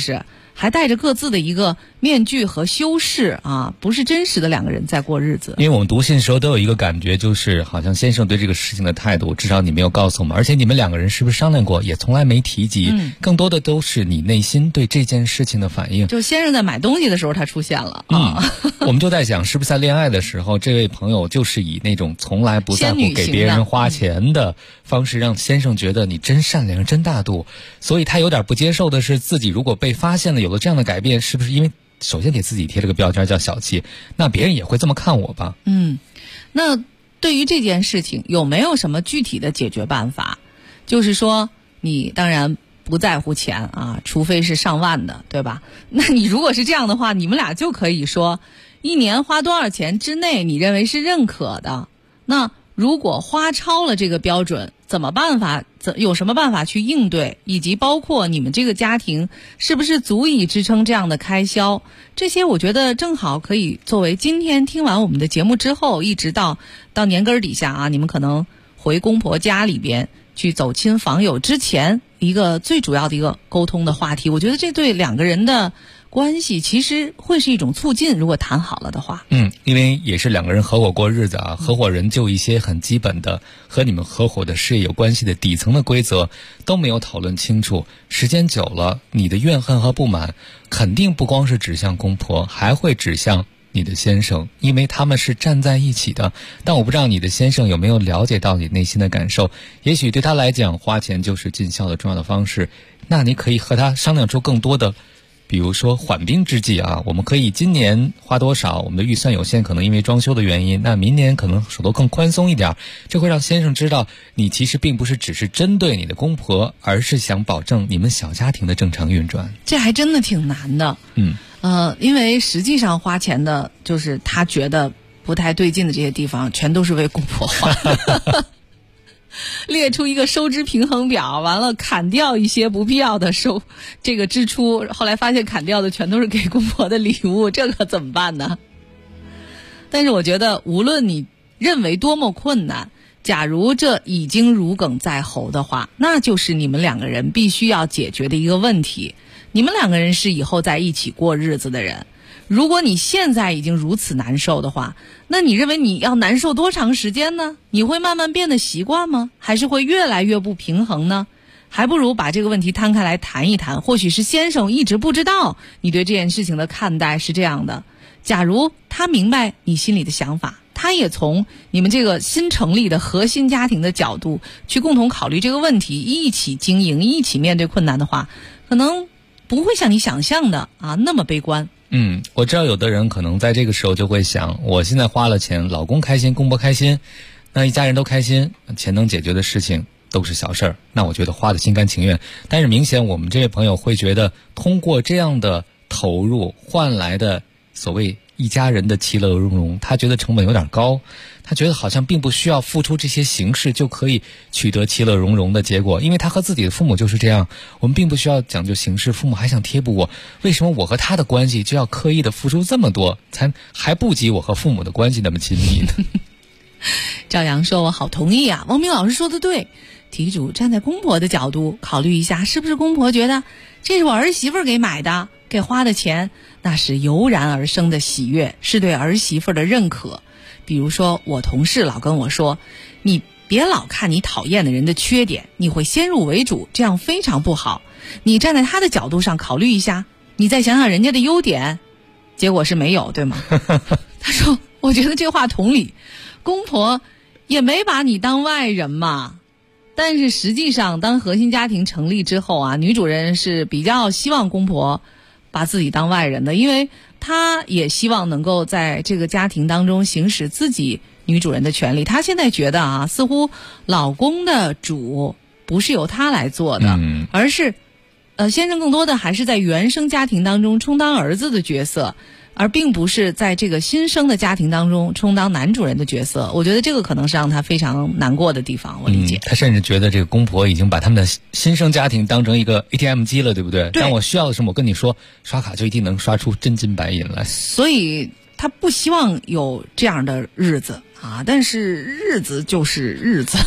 还带着各自的一个面具和修饰啊，不是真实的两个人在过日子。 因为我们读信的时候都有一个感觉，就是好像先生对这个事情的态度，至少你没有告诉我们，而且你们两个人是不是商量过，也从来没提及，更多的都是你内心对这件事情的反应。 就先生在买东西的时候他出现了我们就在想，是不是在恋爱的时候，这位朋友就是以那种从来不在乎给别人花钱的方式，让先生觉得你真善良真大度，所以他有点不接受的是，自己如果被发现了有了这样的改变，是不是因为首先给自己贴了个标签叫小气，那别人也会这么看我吧？ 那对于这件事情有没有什么具体的解决办法？就是说你当然不在乎钱啊，除非是上万的，对吧？那你如果是这样的话，你们俩就可以说一年花多少钱之内你认为是认可的。那如果花超了这个标准，有什么办法去应对，以及包括你们这个家庭是不是足以支撑这样的开销，这些我觉得正好可以作为今天听完我们的节目之后，一直到年根儿底下啊，你们可能回公婆家里边去走亲访友之前一个最主要的一个沟通的话题。我觉得这对两个人的关系其实会是一种促进，如果谈好了的话。 因为也是两个人合伙过日子啊，合伙人就一些很基本的和你们合伙的事业有关系的底层的规则都没有讨论清楚，时间久了，你的怨恨和不满肯定不光是指向公婆，还会指向你的先生，因为他们是站在一起的。但我不知道你的先生有没有了解到你内心的感受，也许对他来讲花钱就是尽孝的重要的方式，那你可以和他商量出更多的，比如说缓兵之计啊，我们可以今年花多少，我们的预算有限，可能因为装修的原因，那明年可能手头更宽松一点，这会让先生知道你其实并不是只是针对你的公婆，而是想保证你们小家庭的正常运转。 这还真的挺难的。因为实际上花钱的就是他觉得不太对劲的这些地方全都是为公婆花的列出一个收支平衡表，完了砍掉一些不必要的这个支出，后来发现砍掉的全都是给公婆的礼物，这可怎么办呢？但是我觉得无论你认为多么困难，假如这已经如鲠在喉的话，那就是你们两个人必须要解决的一个问题。你们两个人是以后在一起过日子的人，如果你现在已经如此难受的话，那你认为你要难受多长时间呢？你会慢慢变得习惯吗？还是会越来越不平衡呢？还不如把这个问题摊开来谈一谈，或许是先生一直不知道你对这件事情的看待是这样的。假如他明白你心里的想法，他也从你们这个新成立的核心家庭的角度去共同考虑这个问题，一起经营，一起面对困难的话，可能不会像你想象的那么悲观。 我知道有的人可能在这个时候就会想，我现在花了钱，老公开心，公婆开心，那一家人都开心，钱能解决的事情都是小事儿，那我觉得花的心甘情愿。但是明显我们这位朋友会觉得，通过这样的投入换来的所谓一家人的其乐融融，他觉得成本有点高，他觉得好像并不需要付出这些形式就可以取得其乐融融的结果，因为他和自己的父母就是这样，我们并不需要讲究形式，父母还想贴补我，为什么我和他的关系就要刻意的付出这么多，还不及我和父母的关系那么亲密呢？ 赵阳说，我好同意啊，王明老师说的对，题主站在公婆的角度考虑一下，是不是公婆觉得这是我儿媳妇给买的，给花的钱，那是油然而生的喜悦，是对儿媳妇的认可。比如说我同事老跟我说，你别老看你讨厌的人的缺点，你会先入为主，这样非常不好，你站在他的角度上考虑一下，你再想想人家的优点，结果是没有，对吗？他说我觉得这话同理，公婆也没把你当外人嘛。但是实际上当核心家庭成立之后女主人是比较希望公婆把自己当外人的，因为她也希望能够在这个家庭当中行使自己女主人的权利。她现在觉得似乎老公的主不是由她来做的，而是先生更多的还是在原生家庭当中充当儿子的角色，而并不是在这个新生的家庭当中充当男主人的角色。我觉得这个可能是让他非常难过的地方，我理解。 他甚至觉得这个公婆已经把他们的新生家庭当成一个 ATM 机了，对不对？当我需要的时候，我跟你说刷卡就一定能刷出真金白银来。 所以他不希望有这样的日子但是日子就是日子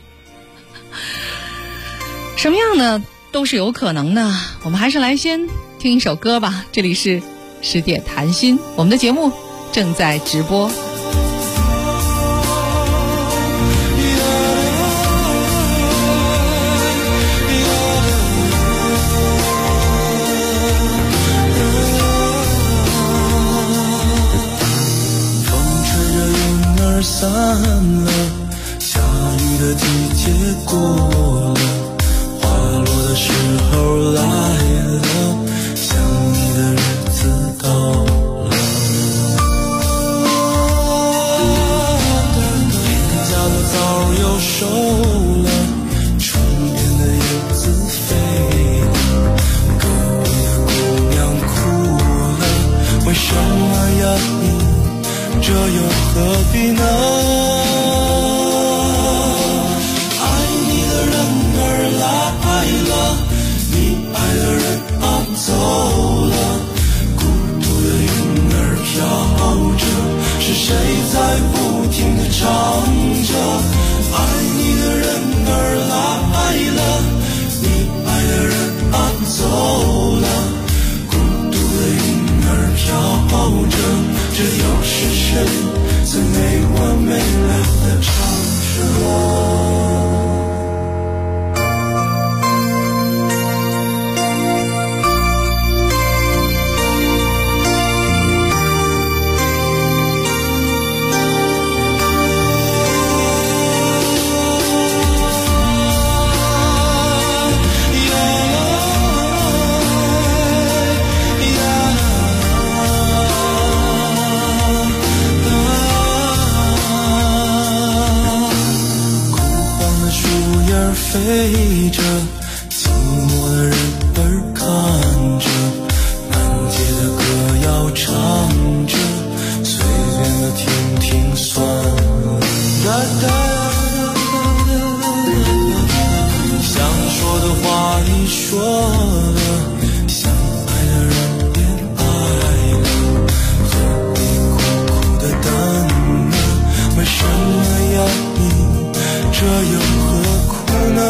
什么样的都是有可能的。我们还是来先听一首歌吧。这里是10点谈心，我们的节目正在直播。 散了，下雨的季节过了，花落的时候来了，想你的日子到了。店家的枣又熟了，窗边的叶子飞了，隔壁的姑娘哭了，为什么呀你？这又何必呢？爱你的人儿来了，你爱的人走了，孤独的云儿飘着，是谁在不停地唱着？爱你的人儿来了，你爱的人走了，孤独的云儿飘着，这又是谁在没完没了地唱着？飞着，寂寞的人儿看着，满街的歌谣唱着，随便的听听算了。想说的话你说了，想爱的人也爱了，何必苦苦的等呢？为什么要你这又何苦？爱你的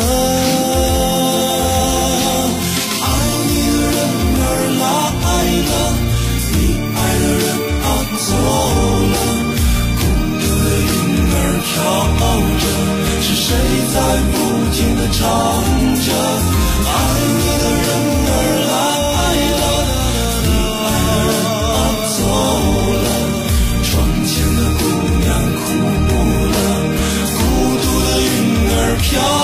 人儿来了，你爱的人走了，孤独的云儿飘着，是谁在不停地唱着？爱你的人儿来了，你爱的人走了，窗前的姑娘哭了，孤独的云儿飘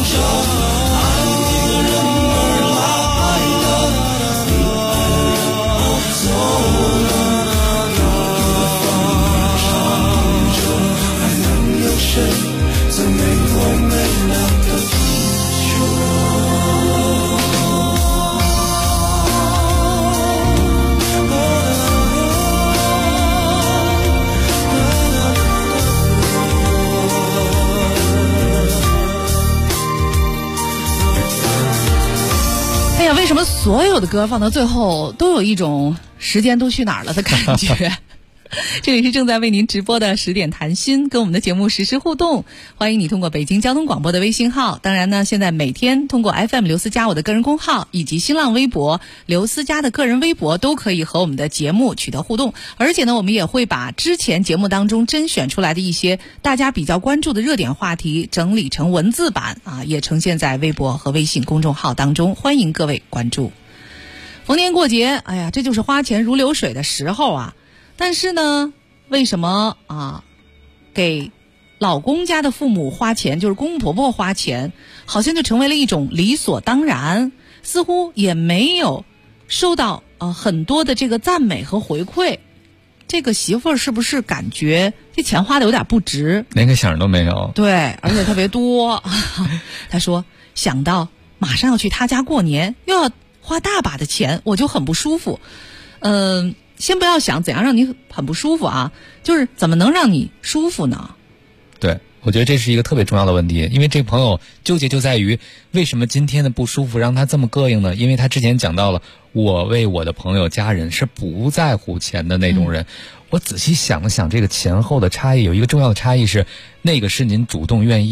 为什么所有的歌放到最后都有一种时间都去哪儿了的感觉？这里是正在为您直播的10点谈心，跟我们的节目实时互动。欢迎你通过北京交通广播的微信号，当然呢，现在每天通过 FM 刘思佳我的个人公号以及新浪微博刘思佳的个人微博都可以和我们的节目取得互动。而且呢，我们也会把之前节目当中甄选出来的一些大家比较关注的热点话题整理成文字版也呈现在微博和微信公众号当中，欢迎各位关注。逢年过节，哎呀，这就是花钱如流水的时候啊。但是呢，为什么给老公家的父母花钱，就是公公婆婆花钱，好像就成为了一种理所当然，似乎也没有受到很多的这个赞美和回馈。这个媳妇儿是不是感觉这钱花的有点不值？ 连个响都没有。 对，而且特别多。他说想到马上要去他家过年，又要花大把的钱，我就很不舒服。先不要想怎样让你很不舒服啊，就是怎么能让你舒服呢？ 对，我觉得这是一个特别重要的问题，因为这个朋友纠结就在于为什么今天的不舒服让他这么膈应呢？因为他之前讲到了，我为我的朋友家人是不在乎钱的那种人。我仔细想了想，这个前后的差异有一个重要的差异是，那个是您主动愿意的，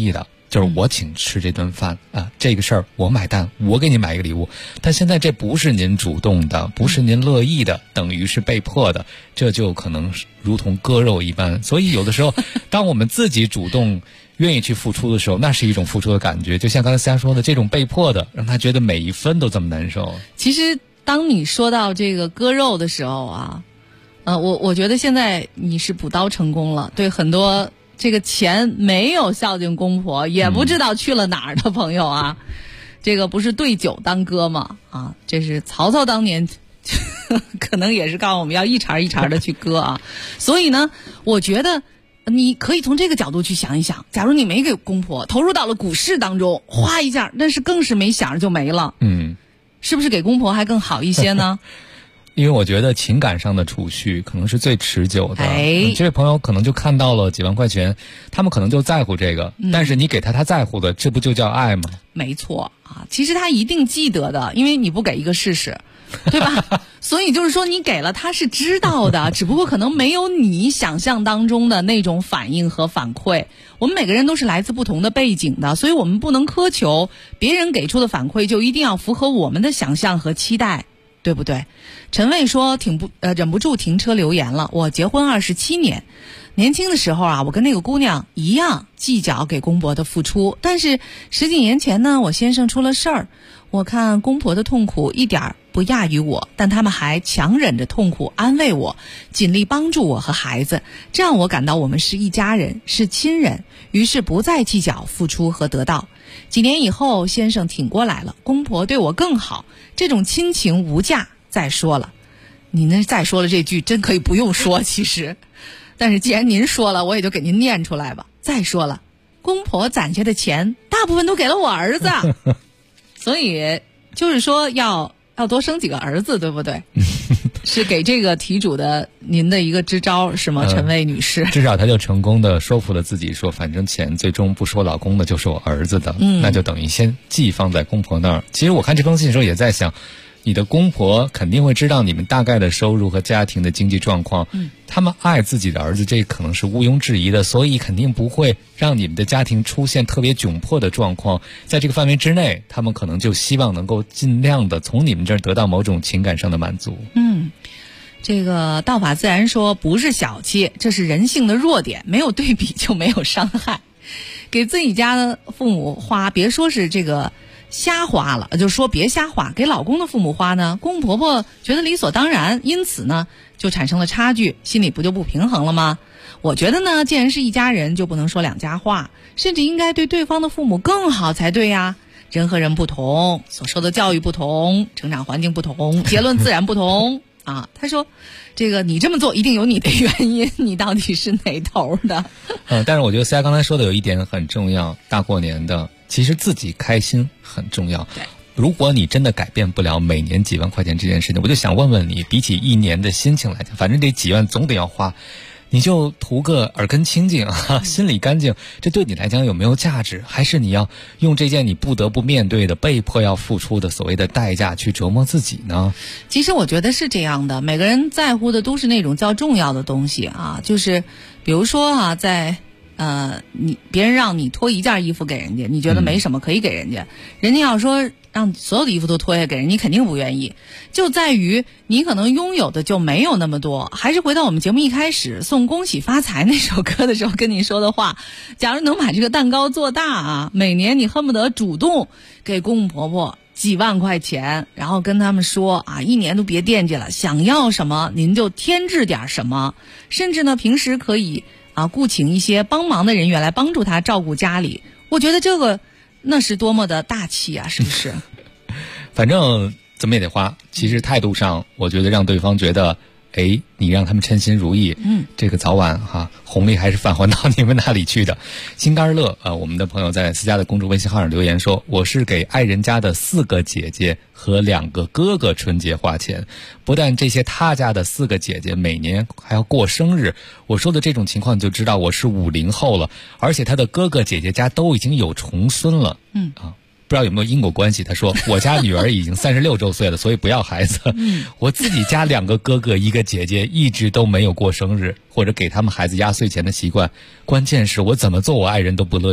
就是我请吃这顿饭啊，这个事儿我买单，我给你买一个礼物。但现在这不是您主动的，不是您乐意的，等于是被迫的，这就可能如同割肉一般。所以有的时候，当我们自己主动愿意去付出的时候，那是一种付出的感觉。就像刚才思佳说的，这种被迫的，让他觉得每一分都这么难受。 其实当你说到这个割肉的时候啊，我觉得现在你是补刀成功了，对很多这个钱没有孝敬公婆，也不知道去了哪儿的朋友啊，这个不是对酒当歌吗？啊，这是曹操当年可能也是告诉我们要一茬一茬的去割啊。所以呢，我觉得你可以从这个角度去想一想，假如你没给公婆投入到了股市当中，哗一下，那是更是没想着就没了。是不是给公婆还更好一些呢？ 因为我觉得情感上的储蓄可能是最持久的。这位朋友可能就看到了几万块钱，他们可能就在乎这个，但是你给他在乎的，这不就叫爱吗？ 没错啊，其实他一定记得的，因为你不给一个试试，对吧？所以就是说你给了他是知道的，只不过可能没有你想象当中的那种反应和反馈。我们每个人都是来自不同的背景的，所以我们不能苛求别人给出的反馈就一定要符合我们的想象和期待，对不对？陈卫说忍不住停车留言了。我结婚27年，年轻的时候啊，我跟那个姑娘一样计较给公婆的付出，但是10几年前呢，我先生出了事儿，我看公婆的痛苦一点不亚于我，但他们还强忍着痛苦安慰我，尽力帮助我和孩子，这让我感到我们是一家人，是亲人，于是不再计较付出和得到。几年以后，先生挺过来了，公婆对我更好，这种亲情无价。再说了，你那再说了这句真可以不用说其实，但是既然您说了，我也就给您念出来吧。再说了，公婆攒下的钱大部分都给了我儿子，所以就是说要多生几个儿子，对不对？是给这个题主的您的一个支招是吗，陈卫女士？ 至少他就成功的说服了自己，说反正钱最终不是我老公的，就是我儿子的，那就等于先寄放在公婆那儿。其实我看这封信的时候也在想，你的公婆肯定会知道你们大概的收入和家庭的经济状况，他们爱自己的儿子，这可能是毋庸置疑的，所以肯定不会让你们的家庭出现特别窘迫的状况。在这个范围之内，他们可能就希望能够尽量的从你们这儿得到某种情感上的满足。 这个道法自然说不是小气，这是人性的弱点，没有对比就没有伤害。给自己家的父母花，别说是这个瞎花了，就说别瞎花。给老公的父母花呢，公公婆婆觉得理所当然，因此呢就产生了差距，心里不就不平衡了吗？我觉得呢，既然是一家人，就不能说两家话，甚至应该对对方的父母更好才对呀。人和人不同，所受的教育不同，成长环境不同，结论自然不同啊。他说这个你这么做一定有你的原因，你到底是哪头的？ 但是我觉得思佳刚才说的有一点很重要，大过年的其实自己开心很重要。如果你真的改变不了每年几万块钱这件事情，我就想问问你，比起一年的心情来讲，反正这几万总得要花，你就图个耳根清净心里干净，这对你来讲有没有价值？还是你要用这件你不得不面对的被迫要付出的所谓的代价去折磨自己呢？ 其实我觉得是这样的，每个人在乎的都是那种较重要的东西啊，就是比如说在别人让你脱一件衣服给人家，你觉得没什么可以给人家，人家要说让所有的衣服都脱下给人，你肯定不愿意。就在于你可能拥有的就没有那么多。还是回到我们节目一开始送恭喜发财那首歌的时候跟你说的话，假如能把这个蛋糕做大啊，每年你恨不得主动给公公婆婆几万块钱，然后跟他们说啊，一年都别惦记了，想要什么您就添置点什么，甚至呢平时可以雇请一些帮忙的人员来帮助他照顾家里。我觉得这个那是多么的大气啊，是不是？ 反正怎么也得花。其实态度上，我觉得让对方觉得，你让他们称心如意，这个早晚红利还是返还到你们那里去的。心肝乐我们的朋友在思佳的公众微信号上留言说，我是给爱人家的4个姐姐和2个哥哥春节花钱，不但这些他家的4个姐姐每年还要过生日，我说的这种情况就知道我是50后了，而且他的哥哥姐姐家都已经有重孙了。不知道有没有因果关系。他说我家女儿已经36周岁了，所以不要孩子。我自己家2个哥哥1个姐姐一直都没有过生日或者给他们孩子压岁钱的习惯，关键是我怎么做我爱人都不乐意。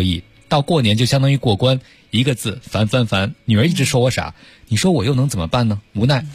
到过年就相当于过关，1个字烦烦烦。女儿一直说我傻，你说我又能怎么办呢？无奈。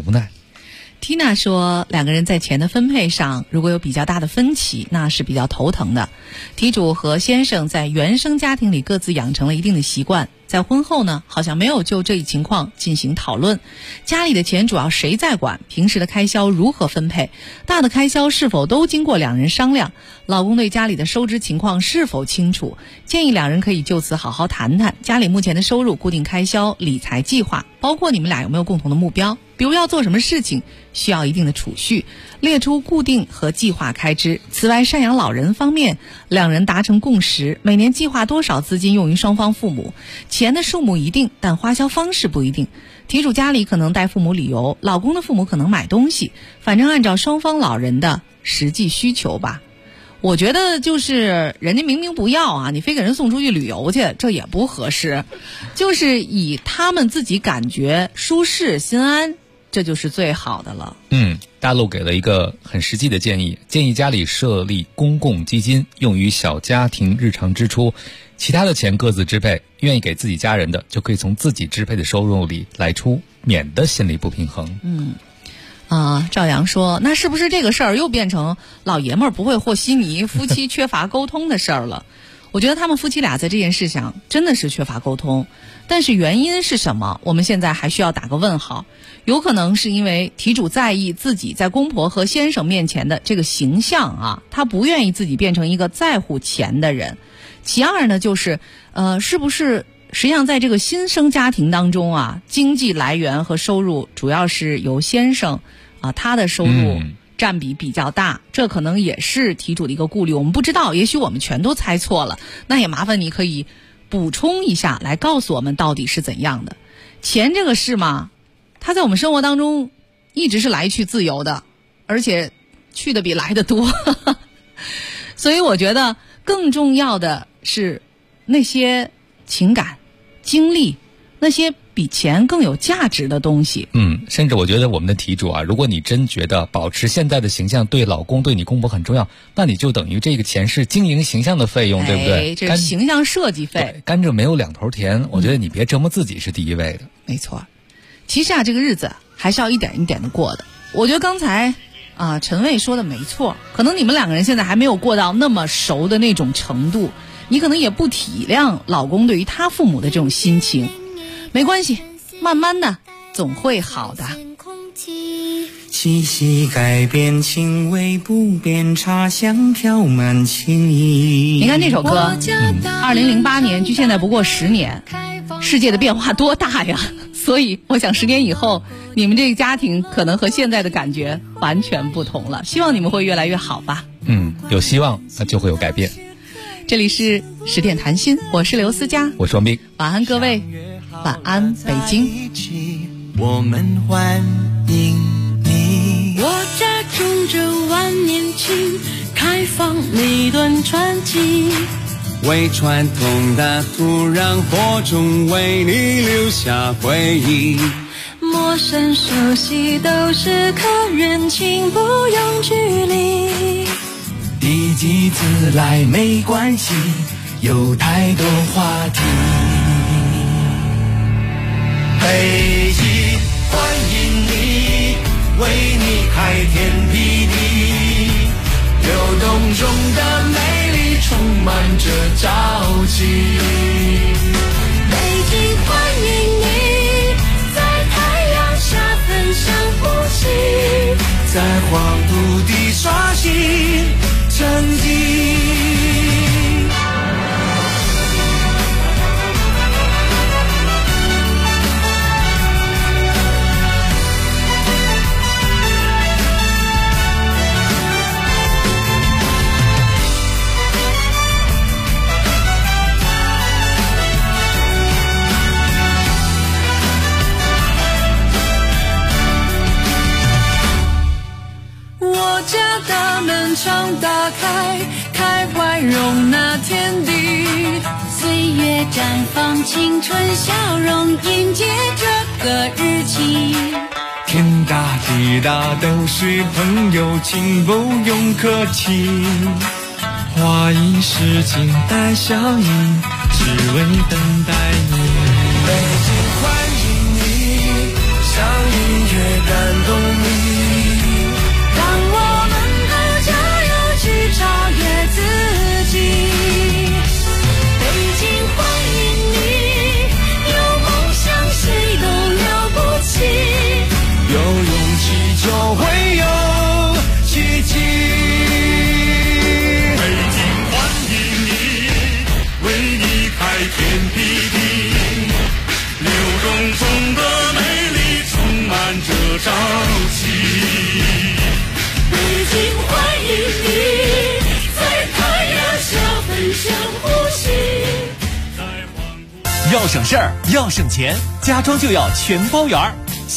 Tina 说，2个人在钱的分配上如果有比较大的分歧，那是比较头疼的。题主和先生在原生家庭里各自养成了一定的习惯，在婚后呢，好像没有就这一情况进行讨论。家里的钱主要谁在管？平时的开销如何分配？大的开销是否都经过2人商量？老公对家里的收支情况是否清楚？建议2人可以就此好好谈谈家里目前的收入、固定开销、理财计划，包括你们俩有没有共同的目标，比如要做什么事情需要一定的储蓄，列出固定和计划开支。此外，赡养老人方面，2人达成共识，每年计划多少资金用于双方父母，钱的数目一定，但花销方式不一定。题主家里可能带父母旅游，老公的父母可能买东西，反正按照双方老人的实际需求吧。我觉得就是人家明明不要啊，你非给人送出去旅游去，这也不合适。就是以他们自己感觉舒适心安，这就是最好的了。 大陆给了一个很实际的建议家里设立公共基金，用于小家庭日常支出，其他的钱各自支配，愿意给自己家人的就可以从自己支配的收入里来出，免得心理不平衡。 赵阳说，那是不是这个事儿又变成老爷们儿不会和稀泥，夫妻缺乏沟通的事儿了？我觉得他们夫妻俩在这件事上真的是缺乏沟通，但是原因是什么，我们现在还需要打个问号。有可能是因为题主在意自己在公婆和先生面前的这个形象啊，他不愿意自己变成一个在乎钱的人。其二呢，就是是不是实际上在这个新生家庭当中啊，经济来源和收入主要是由先生他的收入占比比较大，这可能也是题主的一个顾虑。我们不知道，也许我们全都猜错了，那也麻烦你可以补充一下，来告诉我们到底是怎样的。钱这个事嘛，它在我们生活当中一直是来去自由的，而且去的比来的多所以我觉得更重要的是那些情感、经历，那些比钱更有价值的东西。 甚至我觉得我们的题主啊，如果你真觉得保持现在的形象对老公对你公婆很重要，那你就等于这个钱是经营形象的费用，对不对？ 这是形象设计费。 甘蔗没有两头甜，我觉得你别折磨自己是第一位的。 没错，其实这个日子还是要一点一点的过的。我觉得刚才陈卫说的没错，可能你们2个人现在还没有过到那么熟的那种程度，你可能也不体谅老公对于他父母的这种心情。没关系，慢慢的总会好的。 气息改变，情味不变，茶香飘满情意。 你看这首歌，2008年距现在不过10年，世界的变化多大呀！所以我想10年以后，你们这个家庭可能和现在的感觉完全不同了。希望你们会越来越好吧。 有希望，那就会有改变。 这里是10点谈心，我是刘思佳， 我是王斌。 晚安各位，晚安北京。 我们欢迎你。 我家种着万年青，开放每段传奇。 为传统的土壤播种，为你留下回忆。 陌生熟悉都是可人情，不用距离。 第几次来没关系，有太多话题。北京欢迎你，为你开天辟地，流动中的美丽充满着朝气。 北京欢迎你，在太阳下分享呼吸， 在黄土地刷新成绩。 常打开，开怀容纳天地，岁月绽放青春笑容，迎接这个日期。 天大地大都是朋友，请不用客气。花一世静待效应， 只为等待你。北京欢迎你，像音乐感动你， 让我们都加油去超越自己。北京欢迎你，有梦想谁都了不起， 有勇气就会有奇迹。北京欢迎你，为你开天辟地，流动中的美丽充满着朝气。 北京欢迎你，在太阳下分享呼吸。 要省事儿，要省钱，家装就要全包圆儿。